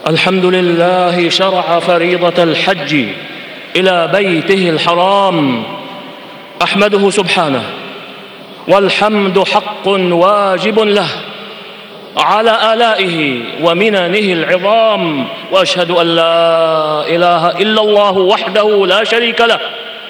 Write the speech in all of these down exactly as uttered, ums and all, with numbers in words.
الحمد لله شرع فريضة الحج إلى بيته الحرام، أحمده سبحانه، والحمد حق واجب له على آلائه ومننه العظام، وأشهد أن لا إله إلا الله وحده لا شريك له،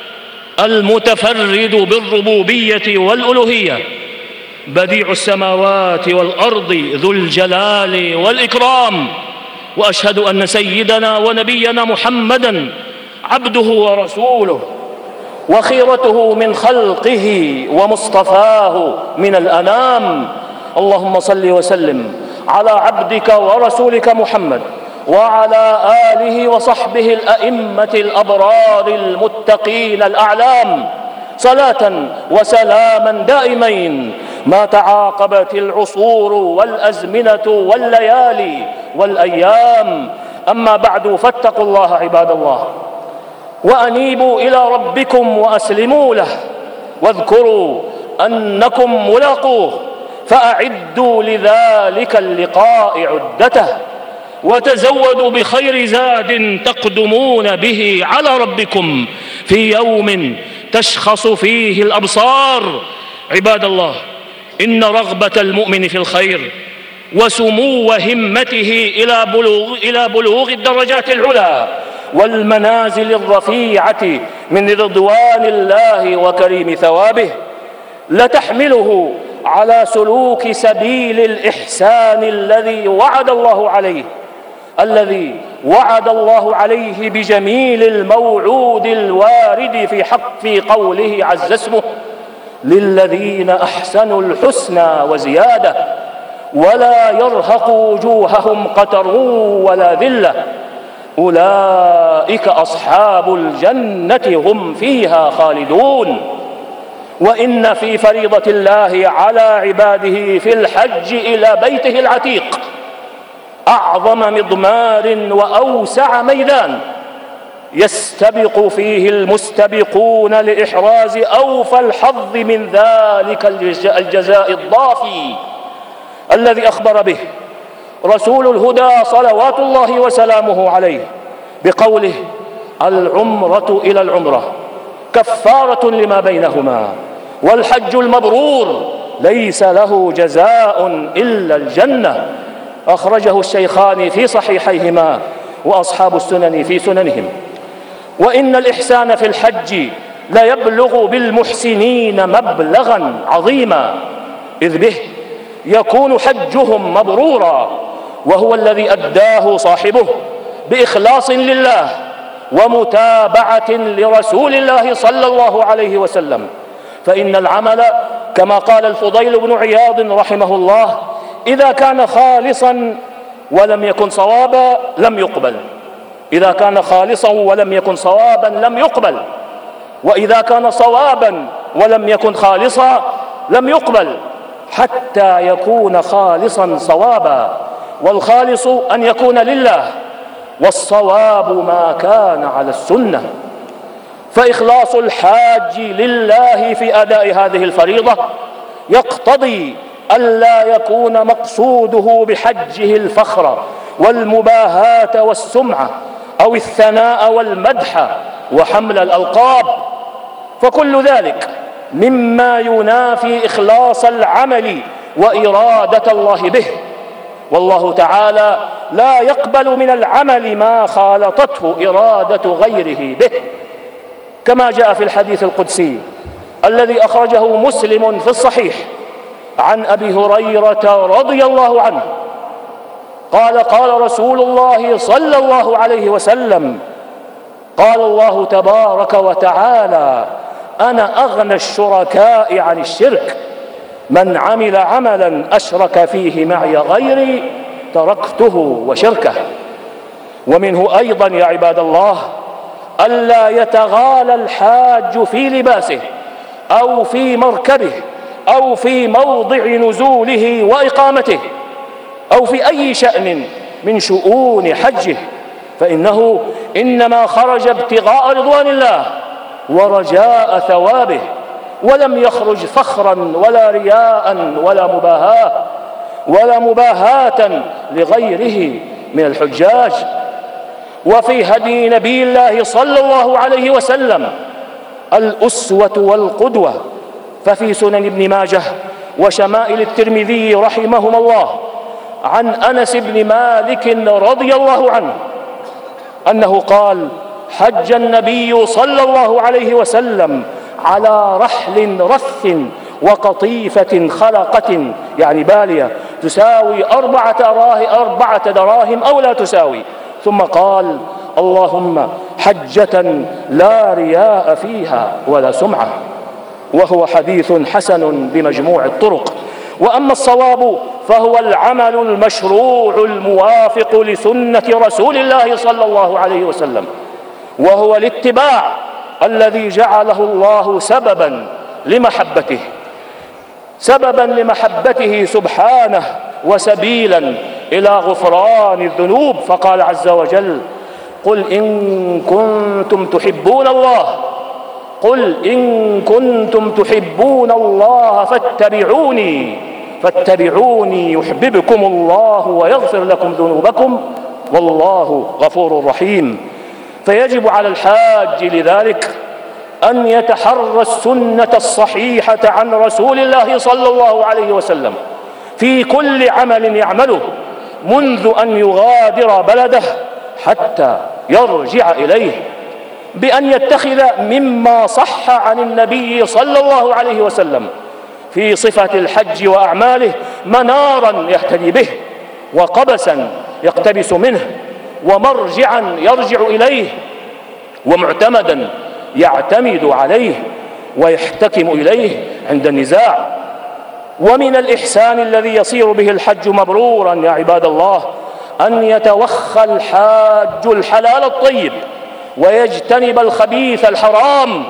المتفرد بالربوبية والألوهية، بديع السماوات والأرض، ذو الجلال والإكرام. وأشهد أن سيدنا ونبينا محمدًا عبده ورسوله، وخيرته من خلقه ومصطفاه من الأنام. اللهم صل وسلم على عبدك ورسولك محمد وعلى آله وصحبه الأئمة الأبرار المتقين الأعلام، صلاة وسلاما دائمين ما تعاقبت العصور والأزمنة والليالي والأيام. أما بعد، فاتقوا الله عباد الله، وأنيبوا إلى ربكم وأسلموا له، واذكروا أنكم ملاقوه، فأعدوا لذلك اللقاء عدته، وتزودوا بخير زاد تقدمون به على ربكم في يوم تشخص فيه الأبصار. عباد الله، إن رغبة المؤمن في الخير وسمو همته إلى بلوغ, إلى بلوغ الدرجات العلى والمنازل الرفيعة من رضوان الله وكريم ثوابه لتحمله على سلوك سبيل الإحسان الذي وعد الله عليه الذي وعد الله عليه بجميل الموعود الوارد في حق في قوله عز اسمه: للذين أحسنوا الحسنى وزيادة ولا يرهق وجوههم قتر ولا ذلة، أولئك أصحاب الجنة هم فيها خالدون. وإن في فريضة الله على عباده في الحج إلى بيته العتيق أعظم مضمار وأوسع ميدان يستبق فيه المستبقون لإحراز أوفى الحظ من ذلك الجزاء الضافي الذي أخبر به رسول الهدى صلوات الله وسلامه عليه بقوله: العمرة إلى العمرة كفارة لما بينهما، والحج المبرور ليس له جزاء إلا الجنة. أخرجه الشيخان في صحيحيهما وأصحاب السنن في سننهم. وإن الإحسان في الحج لا يبلغ بالمحسنين مبلغا عظيما، إذ به يكون حجهم مبرورا، وهو الذي أداه صاحبه بإخلاص لله ومتابعة لرسول الله صلى الله عليه وسلم. فإن العمل كما قال الفضيل بن عياض رحمه الله: إذا كان خالصا ولم يكن صوابا لم يقبل. إذا كان خالصا ولم يكن صوابا لم يقبل، وإذا كان صوابا ولم يكن خالصا لم يقبل، حتى يكون خالصا صوابا. والخالص أن يكون لله، والصواب ما كان على السنة. فإخلاص الحاج لله في أداء هذه الفريضة يقتضي ألا يكون مقصوده بحجه الفخر والمباهاة والسمعة أو الثناء والمدح وحمل الألقاب، فكل ذلك مما ينافي إخلاص العمل وإرادة الله به. والله تعالى لا يقبل من العمل ما خالطته إرادة غيره به، كما جاء في الحديث القدسي الذي أخرجه مسلم في الصحيح عن أبي هريرة رضي الله عنه قال: قال رسول الله صلى الله عليه وسلم: قال الله تبارك وتعالى: أنا أغنى الشركاء عن الشرك، من عمل عملا أشرك فيه معي غيري تركته وشركه. ومنه أيضا يا عباد الله ألا يتغالى الحاج في لباسه أو في مركبه أو في موضع نزوله وإقامته أو في أي شأن من شؤون حجه، فإنه إنما خرج ابتغاء رضوان الله ورجاء ثوابه، ولم يخرج فخرا ولا رياء ولا مباهاة ولا مباهاة لغيره من الحجاج. وفي هدي نبي الله صلى الله عليه وسلم الأسوة والقدوة. ففي سنن ابن ماجه وشمائل الترمذي رحمهما الله عن أنس بن مالك رضي الله عنه أنه قال: حج النبي صلى الله عليه وسلم على رحل رث وقطيفة خلقة، يعني بالية، تساوي أربعة أربعة دراهم أو لا تساوي، ثم قال: اللهم حجة لا رياء فيها ولا سمعة. وهو حديث حسن بمجموع الطرق. وأما الصواب فهو العمل المشروع الموافق لسنة رسول الله صلى الله عليه وسلم، وهو الاتباع الذي جعله الله سببا لمحبته سببا لمحبته سبحانه وسبيلا إلى غفران الذنوب. فقال عز وجل: قل إن كنتم تحبون الله قل إن كنتم تحبون الله فاتبعوني فاتبعوني يحببكم الله ويغفر لكم ذنوبكم والله غفور رحيم. فيجب على الحاج لذلك أن يتحرى السنة الصحيحة عن رسول الله صلى الله عليه وسلم في كل عمل يعمله، منذ أن يغادر بلده حتى يرجع إليه، بأن يتخذ مما صح عن النبي صلى الله عليه وسلم في صفة الحج وأعماله منارا يهتدي به، وقبسا يقتبس منه، ومرجعا يرجع إليه، ومعتمدا يعتمد عليه ويحتكم إليه عند النزاع. ومن الإحسان الذي يصير به الحج مبرورا يا عباد الله أن يتوخى الحاج الحلال الطيب ويجتنب الخبيث الحرام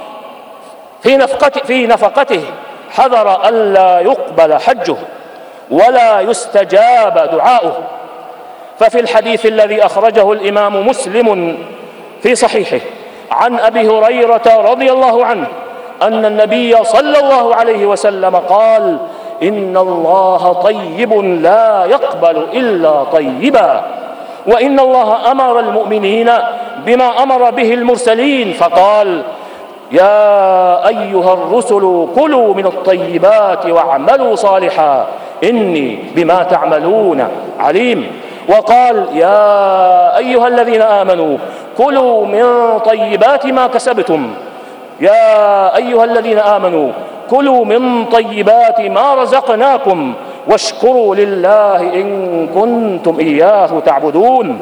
في نفقته, في نفقته حذر ألا يقبل حجه ولا يستجاب دعاؤه. ففي الحديث الذي أخرجه الإمام مسلم في صحيحه عن أبي هريرة رضي الله عنه أن النبي صلى الله عليه وسلم قال: إن الله طيب لا يقبل إلا طيبا، وإن الله أمر المؤمنين بما أمر به المرسلين فقال: يا أيها الرسل كلوا من الطيبات واعملوا صالحا إني بما تعملون عليم. وقال: يا أيها الذين آمنوا كلوا من طيبات ما كسبتم يا أيها الذين آمنوا كلوا من طيبات ما رزقناكم واشكروا لله إن كنتم إياه تعبدون.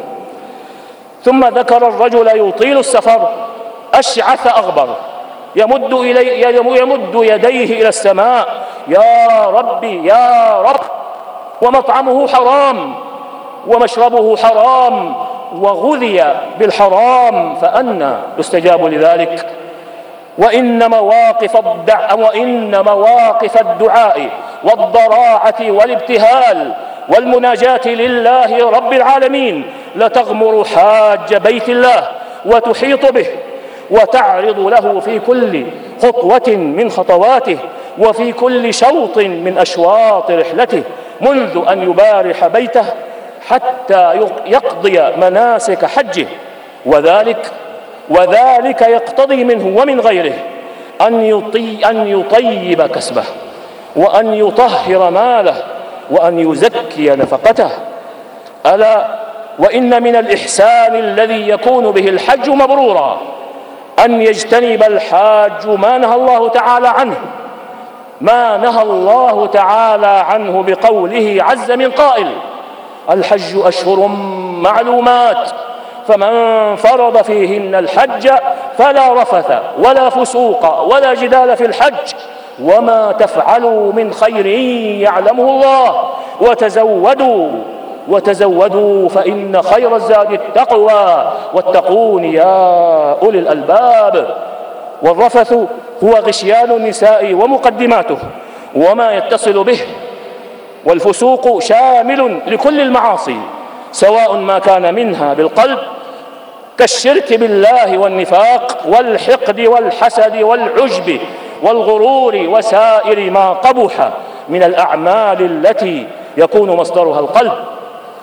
ثم ذكر الرجل يطيل السفر أشعث أغبر يمد, إلي يمد يديه إلى السماء: يا ربي يا رب، ومطعمه حرام ومشربه حرام وغذي بالحرام، فأنى يستجاب لذلك؟ وإن مواقف الدع... وإن مواقف الدعاء والضراعة والابتهال والمناجاة لله رب العالمين لتغمر حاج بيت الله وتحيط به وتعرض له في كل خطوة من خطواته وفي كل شوط من أشواط رحلته، منذ أن يبارح بيته حتى يقضي مناسك حجه. وذلك وذلك يقتضي منه ومن غيره أن يطي أن يطيب كسبه، وأن يطهر ماله، وأن يزكي نفقته. ألا وإن من الإحسان الذي يكون به الحج مبرورا أن يجتنب الحاج ما نهى الله تعالى عنه ما نهى الله تعالى عنه بقوله عز من قائل: الحج أشهر معلومات فمن فرض فيهن الحج فلا رفث ولا فسوق ولا جدال في الحج وما تفعلوا من خير يعلمه الله وتزودوا وتزودوا فإن خير الزاد التقوى واتقون يا أولي الألباب. والرفث هو غشيان النساء ومقدماته وما يتصل به، والفسوق شامل لكل المعاصي سواء ما كان منها بالقلب كالشرك بالله والنفاق والحقد والحسد والعجب والغرور وسائر ما قبح من الأعمال التي يكون مصدرها القلب.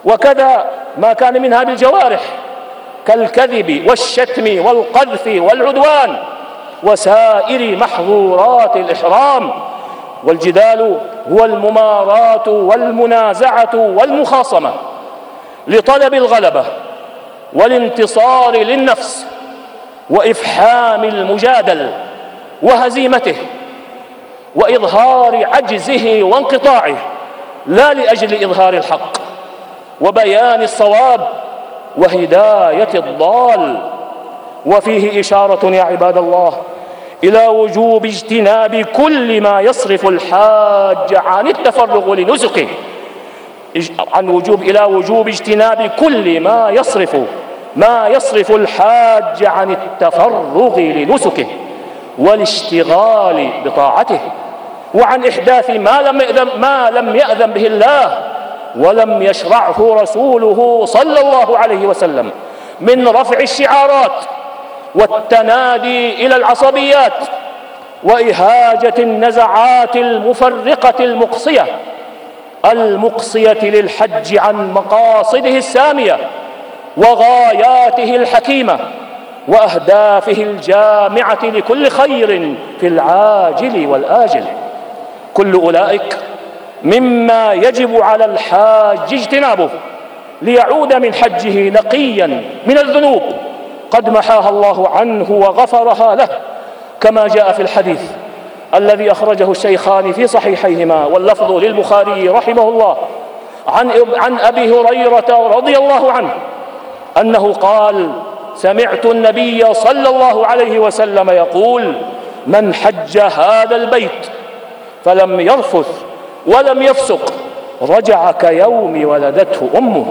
وكذا ما كان منها بالجوارح كالكذب والشتم والقذف والعدوان وسائر محظورات الإحرام. والجدال هو المماراة والمنازعة والمخاصمة لطلب الغلبة والانتصار للنفس وإفحام المجادل وهزيمته وإظهار عجزه وانقطاعه، لا لأجل إظهار الحق وبيان الصواب وهداية الضال. وفيه إشارة يا عباد الله إلى وجوب اجتناب كل ما يصرف الحاج عن التفرغ لنسكه، عن وجوب إلى وجوب اجتناب كل ما يصرف ما يصرف الحاج عن التفرغ لنسكه والاشتغال بطاعته، وعن إحداث ما لم يأذن, ما لم يأذن به الله ولم يشرعه رسوله صلى الله عليه وسلم من رفع الشعارات والتنادي إلى العصبيات وإهاجة النزعات المفرقة المقصية المقصية للحج عن مقاصده السامية وغاياته الحكيمة وأهدافه الجامعة لكل خير في العاجل والآجل. كل أولئك مما يجب على الحاج اجتنابه ليعود من حجه نقيا من الذنوب قد محاها الله عنه وغفرها له، كما جاء في الحديث الذي أخرجه الشيخان في صحيحيهما واللفظ للبخاري رحمه الله عن عن أبي هريرة رضي الله عنه أنه قال: سمعت النبي صلى الله عليه وسلم يقول: من حج هذا البيت فلم يرفث ولم يفسق رجع كيوم ولدته أمه.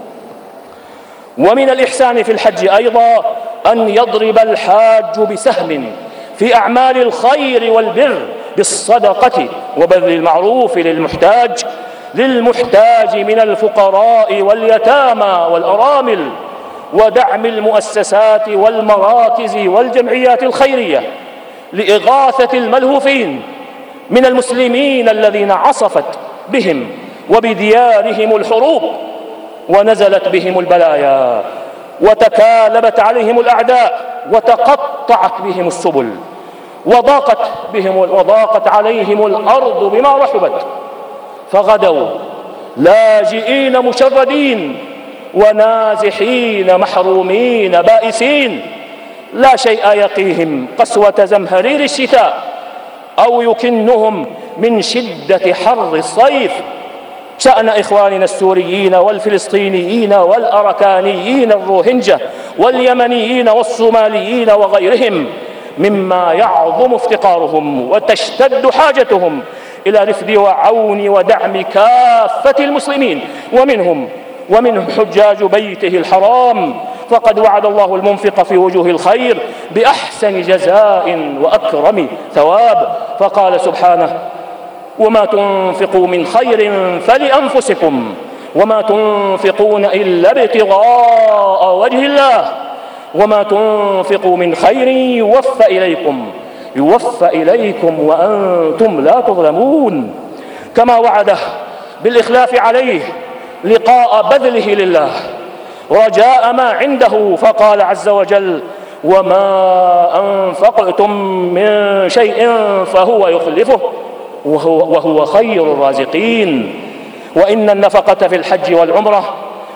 ومن الإحسان في الحج أيضا أن يضرب الحاج بسهم في أعمال الخير والبر بالصدقة وبذل المعروف للمحتاج للمحتاج من الفقراء واليتامى والأرامل، ودعم المؤسسات والمراكز والجمعيات الخيرية لإغاثة الملهوفين من المسلمين الذين عصفت بهم وبديارهم الحروب ونزلت بهم البلايا وتكالبت عليهم الأعداء وتقطعت بهم السبل وضاقت بهم وضاقت عليهم الأرض بما رحبت، فغدوا لاجئين مشردين ونازحين محرومين بائسين، لا شيء يقيهم قسوة زمهرير الشتاء أو يكنهم من شدة حر الصيف. شأن إخواننا السوريين والفلسطينيين والأركانيين الروهنجة واليمنيين والصوماليين وغيرهم مما يعظم افتقارهم وتشتد حاجتهم إلى رفد وعون ودعم كافة المسلمين ومنهم ومنهم حجاج بيته الحرام، فقد وعد الله المنفق في وجوه الخير بأحسن جزاء وأكرم ثواب، فقال سبحانه: وما تنفقوا من خير فلأنفسكم وما تنفقون إلا ابتغاء وجه الله وما تنفقوا من خير يوفى إليكم يوفى إليكم وأنتم لا تظلمون. كما وعده بالإخلاف عليه لقاء بذله لله رجاء ما عنده، فقال عز وجل: وما أنفقتم من شيء فهو يخلفه وهو, وهو خير الرازقين. وإن النفقة في الحج والعمرة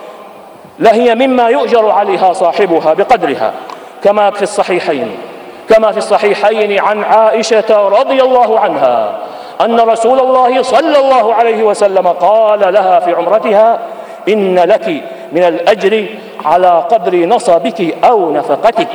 لهي مما يؤجر عليها صاحبها بقدرها، كما في الصحيحين كما في الصحيحين عن عائشة رضي الله عنها أن رسول الله صلى الله عليه وسلم قال لها في عمرتها: إن لك من الأجر على قدر نصبك أو نفقتك.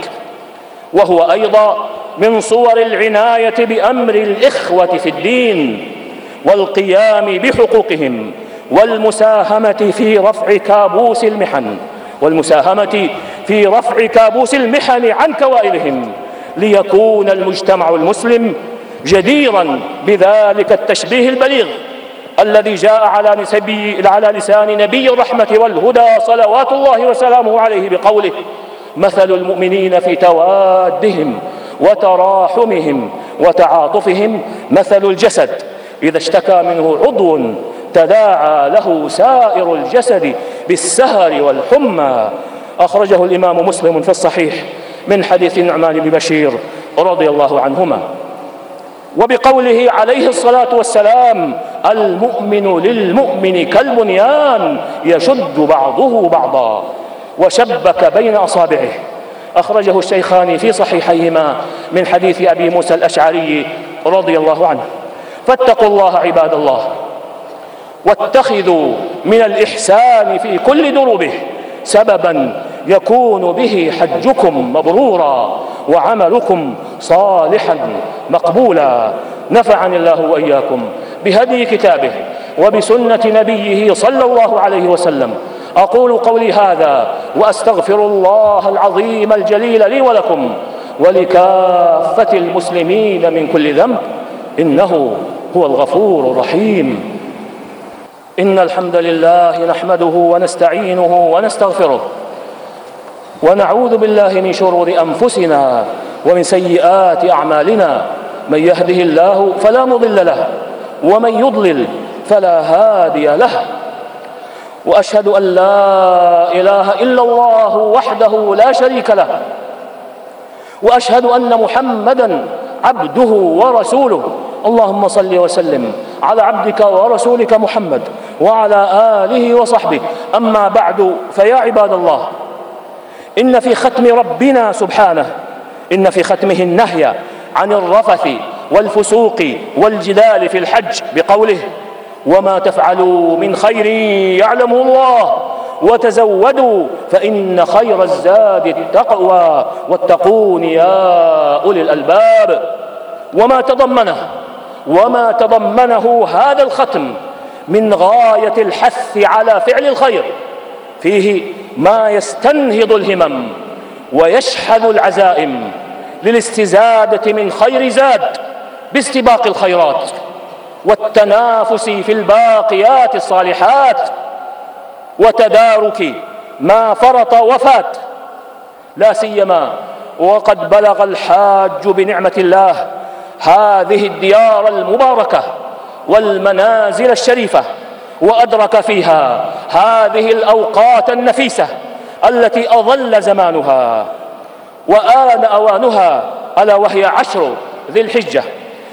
وهو أيضا من صور العناية بأمر الإخوة في الدين والقيام بحقوقهم والمساهمة في رفع كابوس المحن والمساهمة في رفع كابوس المحن عن كوائرهم، ليكون المجتمع المسلم جديرا بذلك التشبيه البليغ الذي جاء على على لسان نبي الرحمة والهدى صلوات الله وسلامه عليه بقوله: مثل المؤمنين في توادهم وتراحمهم وتعاطفهم مثل الجسد إذا اشتكى منه عضو تداعى له سائر الجسد بالسهر والحمى. أخرجه الإمام مسلم في الصحيح من حديث النعمان بن بشير رضي الله عنهما. وبقوله عليه الصلاة والسلام: المؤمن للمؤمن كالبنيان يشد بعضه بعضا، وشبك بين أصابعه. أخرجه الشيخان في صحيحيهما من حديث أبي موسى الأشعري رضي الله عنه. فاتقوا الله عباد الله، واتخذوا من الإحسان في كل دروبه سببا يكون به حجكم مبرورا وعملكم صالحا مقبولا. نفعني الله وإياكم بهدي كتابه وبسنة نبيه صلى الله عليه وسلم. أقول قولي هذا وأستغفر الله العظيم الجليل لي ولكم ولكافة المسلمين من كل ذنب، إنه هو الغفور الرحيم. إن الحمد لله نحمده ونستعينه ونستغفره، ونعوذ بالله من شرور أنفسنا ومن سيئات أعمالنا. من يهده الله فلا مضل له، ومن يضلل فلا هادي له. وأشهد أن لا إله إلا الله وحده لا شريك له، وأشهد أن محمدًا عبده ورسوله. اللهم صل وسلم على عبدك ورسولك محمد وعلى آله وصحبه. أما بعد، فيا عباد الله، إن في ختم ربنا سبحانه إن في ختمه النهي عن الرفث والفسوق والجدال في الحج بقوله: وما تفعلوا من خير يعلمه الله وتزودوا فإن خير الزاد التقوى واتقون يا أولي الألباب. وما تضمنه وما تضمنه هذا الختم من غاية الحث على فعل الخير، فيه ما يستنهض الهمم ويشحذ العزائم للاستزادة من خير زاد باستباق الخيرات والتنافس في الباقيات الصالحات، وتدارك ما فرط وفات، لا سيما وقد بلغ الحاج بنعمة الله هذه الديار المباركة والمنازل الشريفة، وأدرك فيها هذه الأوقات النفيسة التي أظل زمانها وآن أوانها، ألا وهي عشر ذي الحجة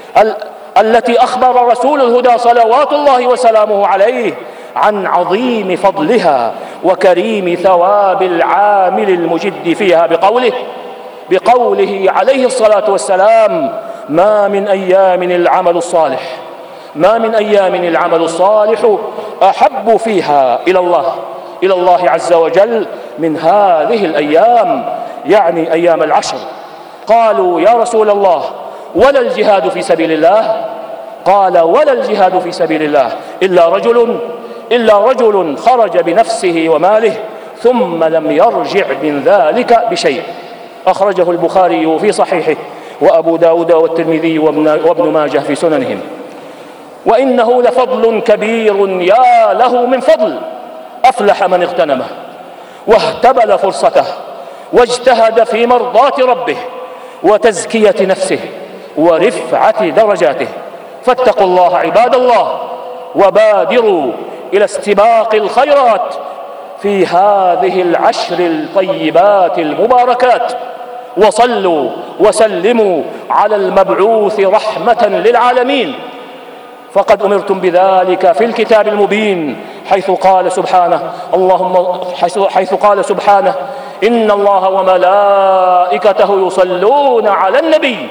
التي أخبر رسول الهدى صلوات الله وسلامه عليه عن عظيم فضلها وكريم ثواب العامل المجد فيها بقوله بقوله عليه الصلاة والسلام: ما من أيام العمل الصالح ما من أيام العمل الصالح أحب فيها إلى الله إلى الله عز وجل من هذه الأيام، يعني أيام العشر. قالوا: يا رسول الله، ولا الجهاد في سبيل الله؟ قال: ولا الجهاد في سبيل الله إلا رجل إلا رجل خرج بنفسه وماله ثم لم يرجع من ذلك بشيء. أخرجه البخاري في صحيحه، وأبو داود والترمذي وابن ماجه في سننهم. وإنه لفضل كبير يا له من فضل، أفلح من اغتنمه واهتبل فرصته واجتهد في مرضاة ربه وتزكية نفسه ورفعة درجاته. فاتقوا الله عباد الله، وبادروا إلى استباق الخيرات في هذه العشر الطيبات المباركات، وصلوا وسلموا على المبعوث رحمة للعالمين، فقد أمرتم بذلك في الكتاب المبين، حيث قال سبحانه اللهم حيث قال سبحانه: إن الله وملائكته يصلون على النبي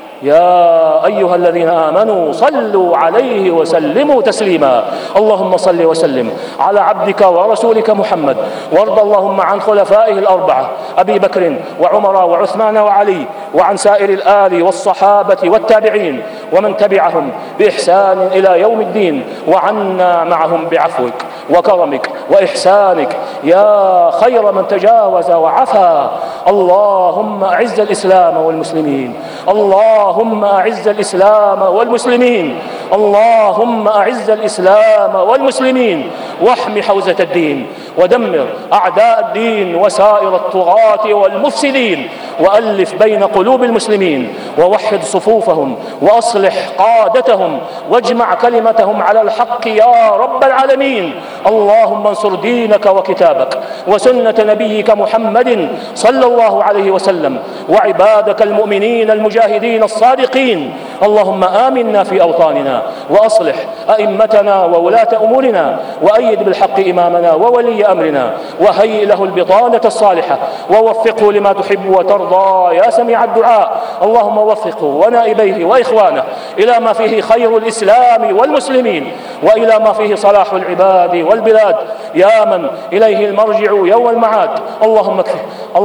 يا أيها الذين آمنوا صلوا عليه وسلموا تسليما. اللهم صل وسلم على عبدك ورسولك محمد، وارض اللهم عن خلفائه الأربعة أبي بكر وعمر وعثمان وعلي، وعن سائر الآل والصحابة والتابعين ومن تبعهم بإحسان إلى يوم الدين، وعنا معهم بعفوك وكرمك وإحسانك يا خير من تجاوز وعفا. اللهم أعز الإسلام والمسلمين اللهم أعز الإسلام والمسلمين اللهم أعز الإسلام والمسلمين واحم حوزة الدين، ودمر أعداء الدين وسائر الطغاة والمفسدين. وألف بين قلوب المسلمين ووحد صفوفهم وأصلح قادتهم واجمع كلمتهم على الحق يا رب العالمين. اللهم انصر دينك وكتابك وسنة نبيك محمد صلى الله عليه وسلم وعبادك المؤمنين المجاهدين الصادقين. اللهم آمنا في أوطاننا وأصلح أئمتنا وولاة أمورنا وأيد بالحق إمامنا وولي أمرنا وهيئ له البطانة الصالحة ووفقه لما تحب وترضى يا سميع الدعاء. اللهم وفقه ونائبيه وإخوانه إلى ما فيه خير الإسلام والمسلمين وإلى ما فيه صلاح العباد والبلاد يا من إليه المرجع يوم المعاد. اللهم اكفي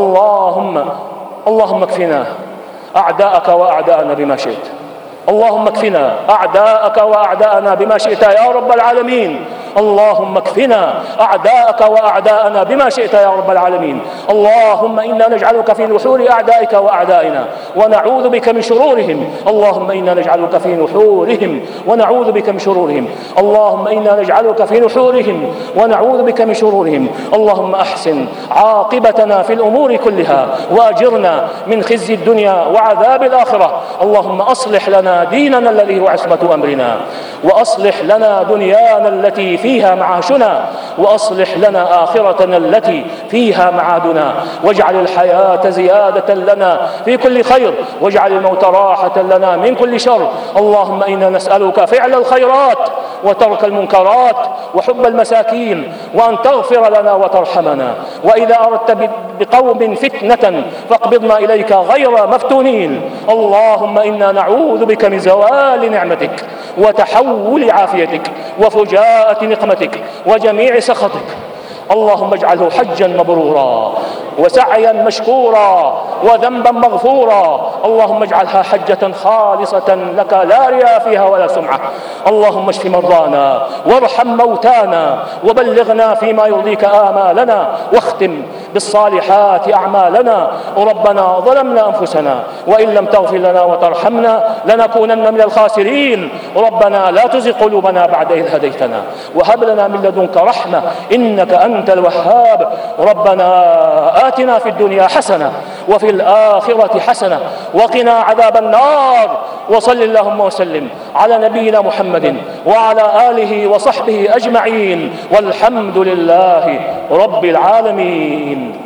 اللهم اللهم اكفنا أعداءك وأعداءنا بما شئت. اللهم اكفنا أعداءك وأعداءنا بما شئت يا رب العالمين. اللهم اكفنا أعداءك وأعداءنا بما شئت يا رب العالمين. اللهم إنا نجعلك في نحور أعدائك وأعدائنا ونعوذ بك من شرورهم. اللهم إنا نجعلك في نحورهم ونعوذ بك من شرورهم. اللهم إنا نجعلك في نحورهم ونعوذ بك من شرورهم. اللهم أحسن عاقبتنا في الأمور كلها وأجرنا من خزي الدنيا وعذاب الآخرة. اللهم أصلح لنا ديننا الذي هو عصمة أمرنا وأصلح لنا دنيانا التي فيها معاشنا وأصلح لنا آخرتنا التي فيها معادنا واجعل الحياة زيادة لنا في كل خير واجعل الموت راحة لنا من كل شر. اللهم إنا نسألك فعل الخيرات وترك المنكرات وحب المساكين وأن تغفر لنا وترحمنا. وإذا أردت بقوم فتنة فاقبضنا إليك غير مفتونين. اللهم إنا نعوذ بك من زوال نعمتك وتحول عافيتك وفجاءة نقمتك وجميع سخطك. اللهم اجعله حجا مبرورا وسعيا مشكورا وذنبا مغفورا. اللهم اجعلها حجة خالصة لك لا رياء فيها ولا سمعة. اللهم اشف مرضانا وارحم موتانا وبلغنا فيما يرضيك آمالنا واختم بالصالحات أعمالنا. ربنا ظلمنا أنفسنا وإن لم تغفر لنا وترحمنا لنكونن من الخاسرين. ربنا لا تزغ قلوبنا بعد إذ هديتنا وهب لنا من لدنك رحمة إنك أنت الوهاب. ربنا آتنا في الدنيا حسنة وفي الآخرة حسنة وقنا عذاب النار. وصل اللهم وسلم على نبينا محمد وعلى آله وصحبه أجمعين والحمد لله رب العالمين.